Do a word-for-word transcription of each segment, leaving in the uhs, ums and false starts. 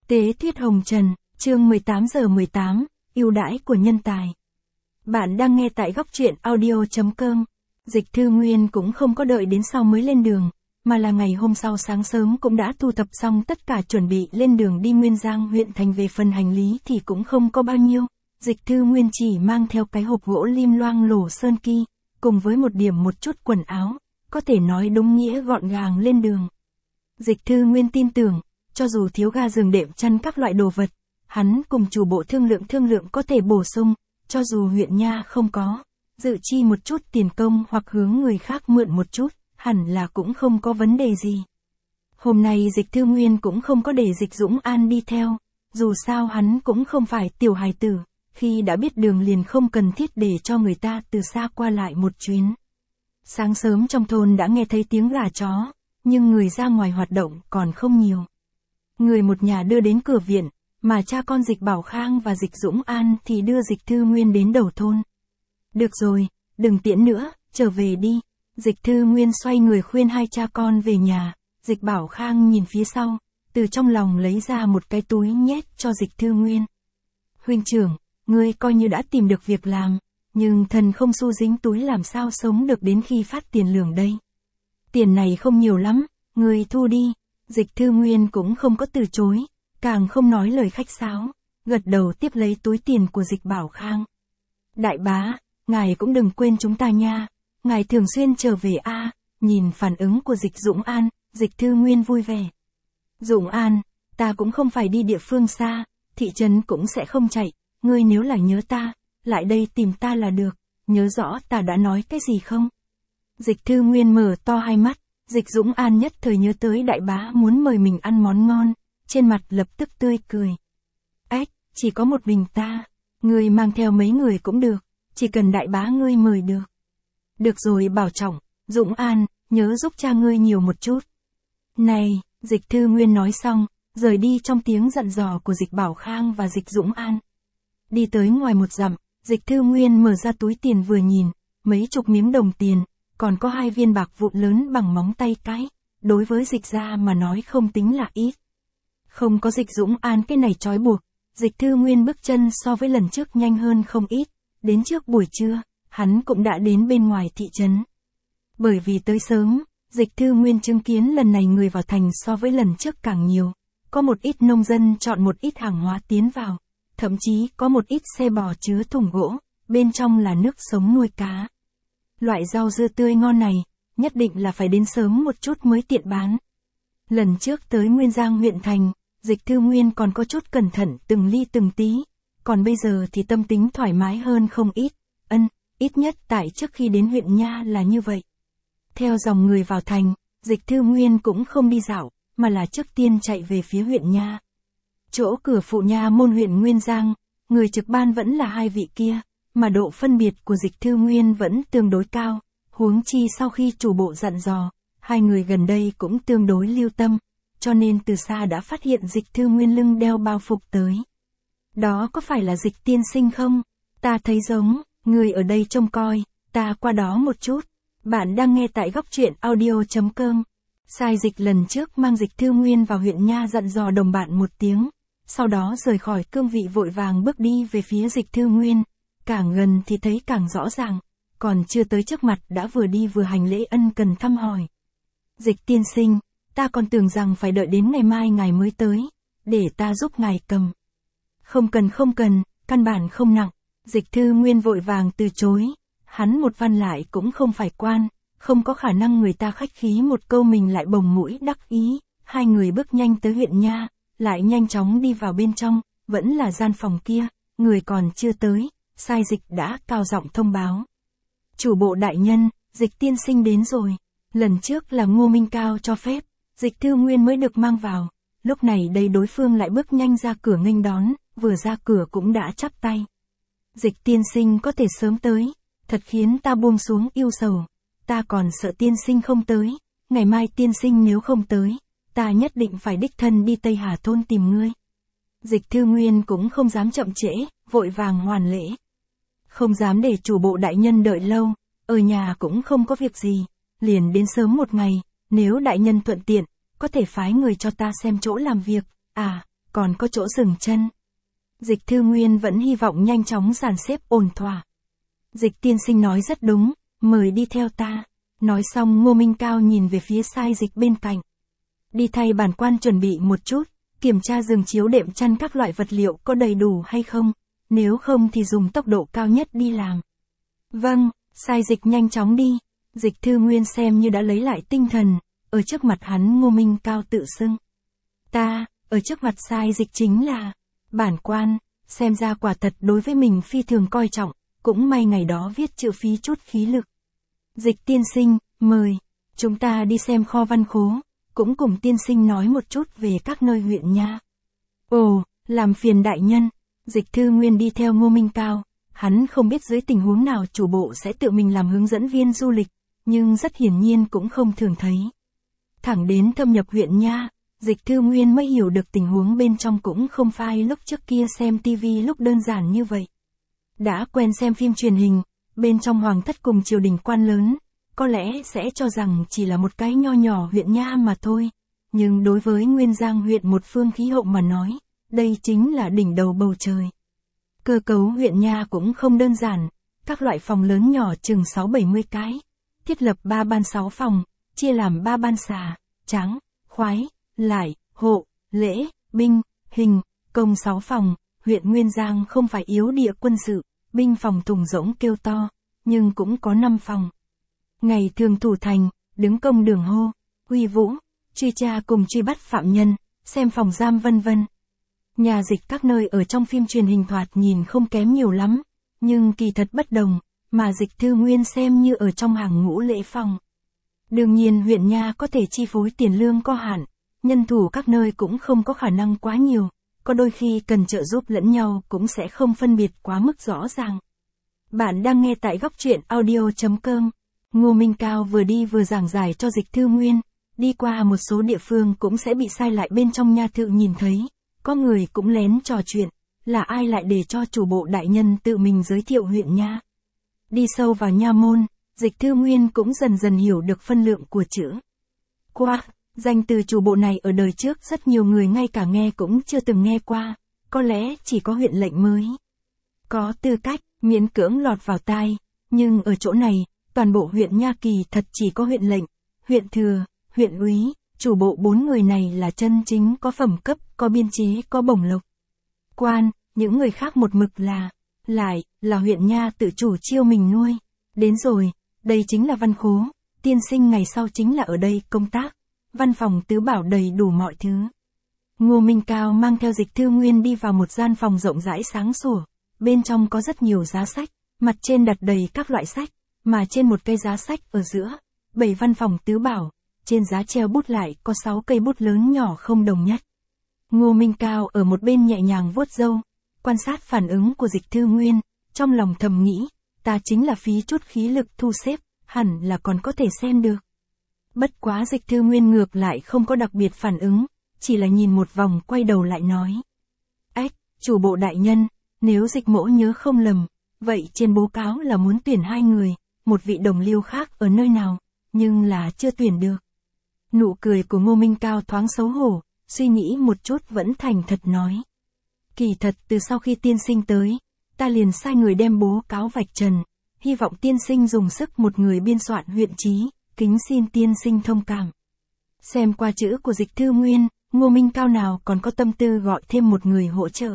Tế Thuyết Hồng Trần, chương mười tám giờ mười tám, ưu đãi của nhân tài. Bạn đang nghe tại góc truyện audio chấm com. Dịch Thư Nguyên cũng không có đợi đến sau mới lên đường, mà là ngày hôm sau sáng sớm cũng đã thu thập xong tất cả chuẩn bị lên đường đi Nguyên Giang huyện thành. Về phần hành lý thì cũng không có bao nhiêu, Dịch Thư Nguyên chỉ mang theo cái hộp gỗ lim loang lổ sơn ki, cùng với một điểm một chút quần áo, có thể nói đúng nghĩa gọn gàng lên đường. Dịch Thư Nguyên tin tưởng, cho dù thiếu ga giường đệm chăn các loại đồ vật, hắn cùng chủ bộ thương lượng thương lượng có thể bổ sung, cho dù huyện nha không có, dự chi một chút tiền công hoặc hướng người khác mượn một chút, hẳn là cũng không có vấn đề gì. Hôm nay Dịch Thư Nguyên cũng không có để Dịch Dũng An đi theo, dù sao hắn cũng không phải tiểu hài tử, khi đã biết đường liền không cần thiết để cho người ta từ xa qua lại một chuyến. Sáng sớm trong thôn đã nghe thấy tiếng gà chó, nhưng người ra ngoài hoạt động còn không nhiều. Người một nhà đưa đến cửa viện, mà cha con Dịch Bảo Khang và Dịch Dũng An thì đưa Dịch Thư Nguyên đến đầu thôn. Được rồi, đừng tiễn nữa, trở về đi. Dịch Thư Nguyên xoay người khuyên hai cha con về nhà. Dịch Bảo Khang nhìn phía sau, từ trong lòng lấy ra một cái túi nhét cho Dịch Thư Nguyên. Huynh trưởng, ngươi coi như đã tìm được việc làm, nhưng thần không xu dính túi làm sao sống được đến khi phát tiền lương đây. Tiền này không nhiều lắm, ngươi thu đi. Dịch Thư Nguyên cũng không có từ chối, càng không nói lời khách sáo, gật đầu tiếp lấy túi tiền của Dịch Bảo Khang. Đại bá, ngài cũng đừng quên chúng ta nha, ngài thường xuyên trở về a. Nhìn phản ứng của Dịch Dũng An, Dịch Thư Nguyên vui vẻ. Dũng An, ta cũng không phải đi địa phương xa, thị trấn cũng sẽ không chạy, ngươi nếu là nhớ ta, lại đây tìm ta là được, nhớ rõ ta đã nói cái gì không? Dịch Thư Nguyên mở to hai mắt. Dịch Dũng An nhất thời nhớ tới đại bá muốn mời mình ăn món ngon, trên mặt lập tức tươi cười. Ếch, chỉ có một mình ta, ngươi mang theo mấy người cũng được, chỉ cần đại bá ngươi mời được. Được rồi bảo trọng, Dũng An, nhớ giúp cha ngươi nhiều một chút. Này, Dịch Thư Nguyên nói xong, rời đi trong tiếng dặn dò của Dịch Bảo Khang và Dịch Dũng An. Đi tới ngoài một dặm, Dịch Thư Nguyên mở ra túi tiền vừa nhìn, mấy chục miếng đồng tiền. Còn có hai viên bạc vụn lớn bằng móng tay cái, đối với Dịch gia mà nói không tính là ít. Không có Dịch Dũng An cái này trói buộc, Dịch Thư Nguyên bước chân so với lần trước nhanh hơn không ít, đến trước buổi trưa, hắn cũng đã đến bên ngoài thị trấn. Bởi vì tới sớm, Dịch Thư Nguyên chứng kiến lần này người vào thành so với lần trước càng nhiều, có một ít nông dân chọn một ít hàng hóa tiến vào, thậm chí có một ít xe bò chứa thùng gỗ, bên trong là nước sống nuôi cá. Loại rau dưa tươi ngon này, nhất định là phải đến sớm một chút mới tiện bán. Lần trước tới Nguyên Giang huyện thành, Dịch Thư Nguyên còn có chút cẩn thận từng ly từng tí, còn bây giờ thì tâm tính thoải mái hơn không ít, ân, ít nhất tại trước khi đến huyện nha là như vậy. Theo dòng người vào thành, Dịch Thư Nguyên cũng không đi dạo, mà là trước tiên chạy về phía huyện nha. Chỗ cửa phụ nha môn huyện Nguyên Giang, người trực ban vẫn là hai vị kia. Mà độ phân biệt của Dịch Thư Nguyên vẫn tương đối cao, huống chi sau khi chủ bộ dặn dò, hai người gần đây cũng tương đối lưu tâm, cho nên từ xa đã phát hiện Dịch Thư Nguyên lưng đeo bao phục tới. Đó có phải là Dịch tiên sinh không? Ta thấy giống, người ở đây trông coi, ta qua đó một chút. Bạn đang nghe tại góc truyện audio chấm com. Sai Dịch lần trước mang Dịch Thư Nguyên vào huyện nha dặn dò đồng bạn một tiếng, sau đó rời khỏi cương vị vội vàng bước đi về phía Dịch Thư Nguyên. Càng gần thì thấy càng rõ ràng, còn chưa tới trước mặt đã vừa đi vừa hành lễ ân cần thăm hỏi. Dịch tiên sinh, ta còn tưởng rằng phải đợi đến ngày mai ngài mới tới, để ta giúp ngài cầm. Không cần không cần, căn bản không nặng. Dịch Thư Nguyên vội vàng từ chối, hắn một văn lại cũng không phải quan, không có khả năng người ta khách khí một câu mình lại bồng mũi đắc ý. Hai người bước nhanh tới huyện nha, lại nhanh chóng đi vào bên trong, vẫn là gian phòng kia, người còn chưa tới. Sai Dịch đã cao giọng thông báo. Chủ bộ đại nhân, Dịch tiên sinh đến rồi. Lần trước là Ngô Minh Cao cho phép, Dịch Thư Nguyên mới được mang vào. Lúc này đây đối phương lại bước nhanh ra cửa nghênh đón, vừa ra cửa cũng đã chắp tay. Dịch tiên sinh có thể sớm tới, thật khiến ta buông xuống yêu sầu. Ta còn sợ tiên sinh không tới, ngày mai tiên sinh nếu không tới, ta nhất định phải đích thân đi Tây Hà thôn tìm ngươi. Dịch Thư Nguyên cũng không dám chậm trễ, vội vàng hoàn lễ. Không dám để chủ bộ đại nhân đợi lâu, ở nhà cũng không có việc gì, liền đến sớm một ngày, nếu đại nhân thuận tiện, có thể phái người cho ta xem chỗ làm việc, à, còn có chỗ dừng chân. Dịch Thư Nguyên vẫn hy vọng nhanh chóng dàn xếp ổn thỏa. Dịch tiên sinh nói rất đúng, mời đi theo ta. Nói xong Ngô Minh Cao nhìn về phía sai dịch bên cạnh. Đi thay bản quan chuẩn bị một chút, kiểm tra giường chiếu đệm chăn các loại vật liệu có đầy đủ hay không, nếu không thì dùng tốc độ cao nhất đi làm. Vâng, sai dịch nhanh chóng đi. Dịch Thư Nguyên xem như đã lấy lại tinh thần, ở trước mặt hắn Ngô Minh Cao tự xưng. Ta, ở trước mặt sai dịch chính là bản quan, xem ra quả thật đối với mình phi thường coi trọng, cũng may ngày đó viết chữ phí chút khí lực. Dịch tiên sinh, mời, chúng ta đi xem kho văn khố, cũng cùng tiên sinh nói một chút về các nơi huyện nha. Ồ, làm phiền đại nhân. Dịch Thư Nguyên đi theo Ngô Minh Cao, hắn không biết dưới tình huống nào chủ bộ sẽ tự mình làm hướng dẫn viên du lịch, nhưng rất hiển nhiên cũng không thường thấy. Thẳng đến thâm nhập huyện nha, Dịch Thư Nguyên mới hiểu được tình huống bên trong cũng không phải lúc trước kia xem tivi lúc đơn giản như vậy. Đã quen xem phim truyền hình, bên trong hoàng thất cùng triều đình quan lớn, có lẽ sẽ cho rằng chỉ là một cái nho nhỏ huyện nha mà thôi. Nhưng đối với Nguyên Giang huyện một phương khí hậu mà nói, đây chính là đỉnh đầu bầu trời. Cơ cấu huyện nha cũng không đơn giản, các loại phòng lớn nhỏ chừng sáu bảy mươi cái, thiết lập ba ban sáu phòng, chia làm ba ban xà, tráng, khoái, lại, hộ, lễ, binh, hình, công sáu phòng. Huyện Nguyên Giang không phải yếu địa quân sự, binh phòng thùng rỗng kêu to, nhưng cũng có năm phòng. Ngày thường thủ thành, đứng công đường hô, uy vũ, truy tra cùng truy bắt phạm nhân, xem phòng giam vân vân. Nhà dịch các nơi ở trong phim truyền hình thoạt nhìn không kém nhiều lắm, nhưng kỳ thật bất đồng, mà Dịch Thư Nguyên xem như ở trong hàng ngũ lễ phòng. Đương nhiên huyện nha có thể chi phối tiền lương có hạn, nhân thủ các nơi cũng không có khả năng quá nhiều, có đôi khi cần trợ giúp lẫn nhau cũng sẽ không phân biệt quá mức rõ ràng. Bạn đang nghe tại góc truyện audio chấm com. Ngô Minh Cao vừa đi vừa giảng giải cho Dịch Thư Nguyên, đi qua một số địa phương cũng sẽ bị sai lại bên trong nha thự nhìn thấy, có người cũng lén trò chuyện, là ai lại để cho chủ bộ đại nhân tự mình giới thiệu huyện nha. Đi sâu vào nha môn, Dịch Thư Nguyên cũng dần dần hiểu được phân lượng của chữ. Qua, danh từ chủ bộ này ở đời trước rất nhiều người ngay cả nghe cũng chưa từng nghe qua, có lẽ chỉ có huyện lệnh mới có tư cách, miễn cưỡng lọt vào tai, nhưng ở chỗ này, toàn bộ huyện nha kỳ thật chỉ có huyện lệnh, huyện thừa, huyện úy, chủ bộ bốn người này là chân chính có phẩm cấp, có biên chế, có bổng lộc. Quan, những người khác một mực là, lại, là huyện nha tự chủ chiêu mình nuôi. Đến rồi, đây chính là văn khố, tiên sinh ngày sau chính là ở đây công tác, văn phòng tứ bảo đầy đủ mọi thứ. Ngô Minh Cao mang theo Dịch Thư Nguyên đi vào một gian phòng rộng rãi sáng sủa, bên trong có rất nhiều giá sách, mặt trên đặt đầy các loại sách, mà trên một cây giá sách ở giữa, bảy văn phòng tứ bảo, trên giá treo bút lại có sáu cây bút lớn nhỏ không đồng nhất. Ngô Minh Cao ở một bên nhẹ nhàng vuốt râu, quan sát phản ứng của Dịch Thư Nguyên, trong lòng thầm nghĩ, ta chính là phí chút khí lực thu xếp, hẳn là còn có thể xem được. Bất quá Dịch Thư Nguyên ngược lại không có đặc biệt phản ứng, chỉ là nhìn một vòng quay đầu lại nói. Ách, chủ bộ đại nhân, nếu Dịch mỗ nhớ không lầm, vậy trên báo cáo là muốn tuyển hai người, một vị đồng liêu khác ở nơi nào, nhưng là chưa tuyển được. Nụ cười của Ngô Minh Cao thoáng xấu hổ, suy nghĩ một chút vẫn thành thật nói. Kỳ thật từ sau khi tiên sinh tới, ta liền sai người đem báo cáo vạch trần, hy vọng tiên sinh dùng sức một người biên soạn huyện chí, kính xin tiên sinh thông cảm. Xem qua chữ của Dịch Thư Nguyên, Ngô Minh Cao nào còn có tâm tư gọi thêm một người hỗ trợ.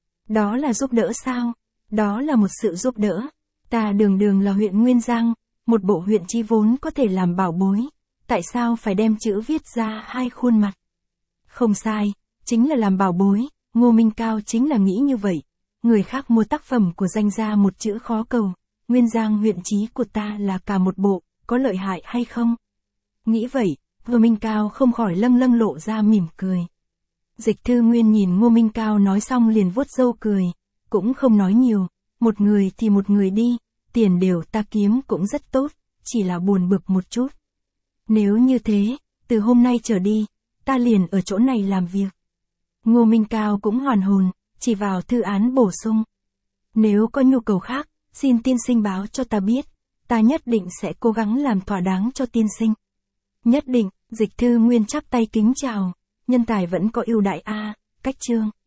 Đó là giúp đỡ sao? Đó là một sự giúp đỡ. Ta đường đường là huyện Nguyên Giang, một bộ huyện chí vốn có thể làm bảo bối. Tại sao phải đem chữ viết ra hai khuôn mặt? Không sai, chính là làm bảo bối, Ngô Minh Cao chính là nghĩ như vậy. Người khác mua tác phẩm của danh gia một chữ khó cầu, Nguyên Giang huyện chí của ta là cả một bộ, có lợi hại hay không? Nghĩ vậy, Ngô Minh Cao không khỏi lâng lâng lộ ra mỉm cười. Dịch Thư Nguyên nhìn Ngô Minh Cao nói xong liền vuốt râu cười, cũng không nói nhiều, một người thì một người đi, tiền đều ta kiếm cũng rất tốt, chỉ là buồn bực một chút. Nếu như thế, từ hôm nay trở đi, ta liền ở chỗ này làm việc. Ngô Minh Cao cũng hoàn hồn, chỉ vào thư án bổ sung. Nếu có nhu cầu khác, xin tiên sinh báo cho ta biết, ta nhất định sẽ cố gắng làm thỏa đáng cho tiên sinh. Nhất định, Dịch Thư Nguyên chắp tay kính chào, nhân tài vẫn có ưu đại a, Cách chương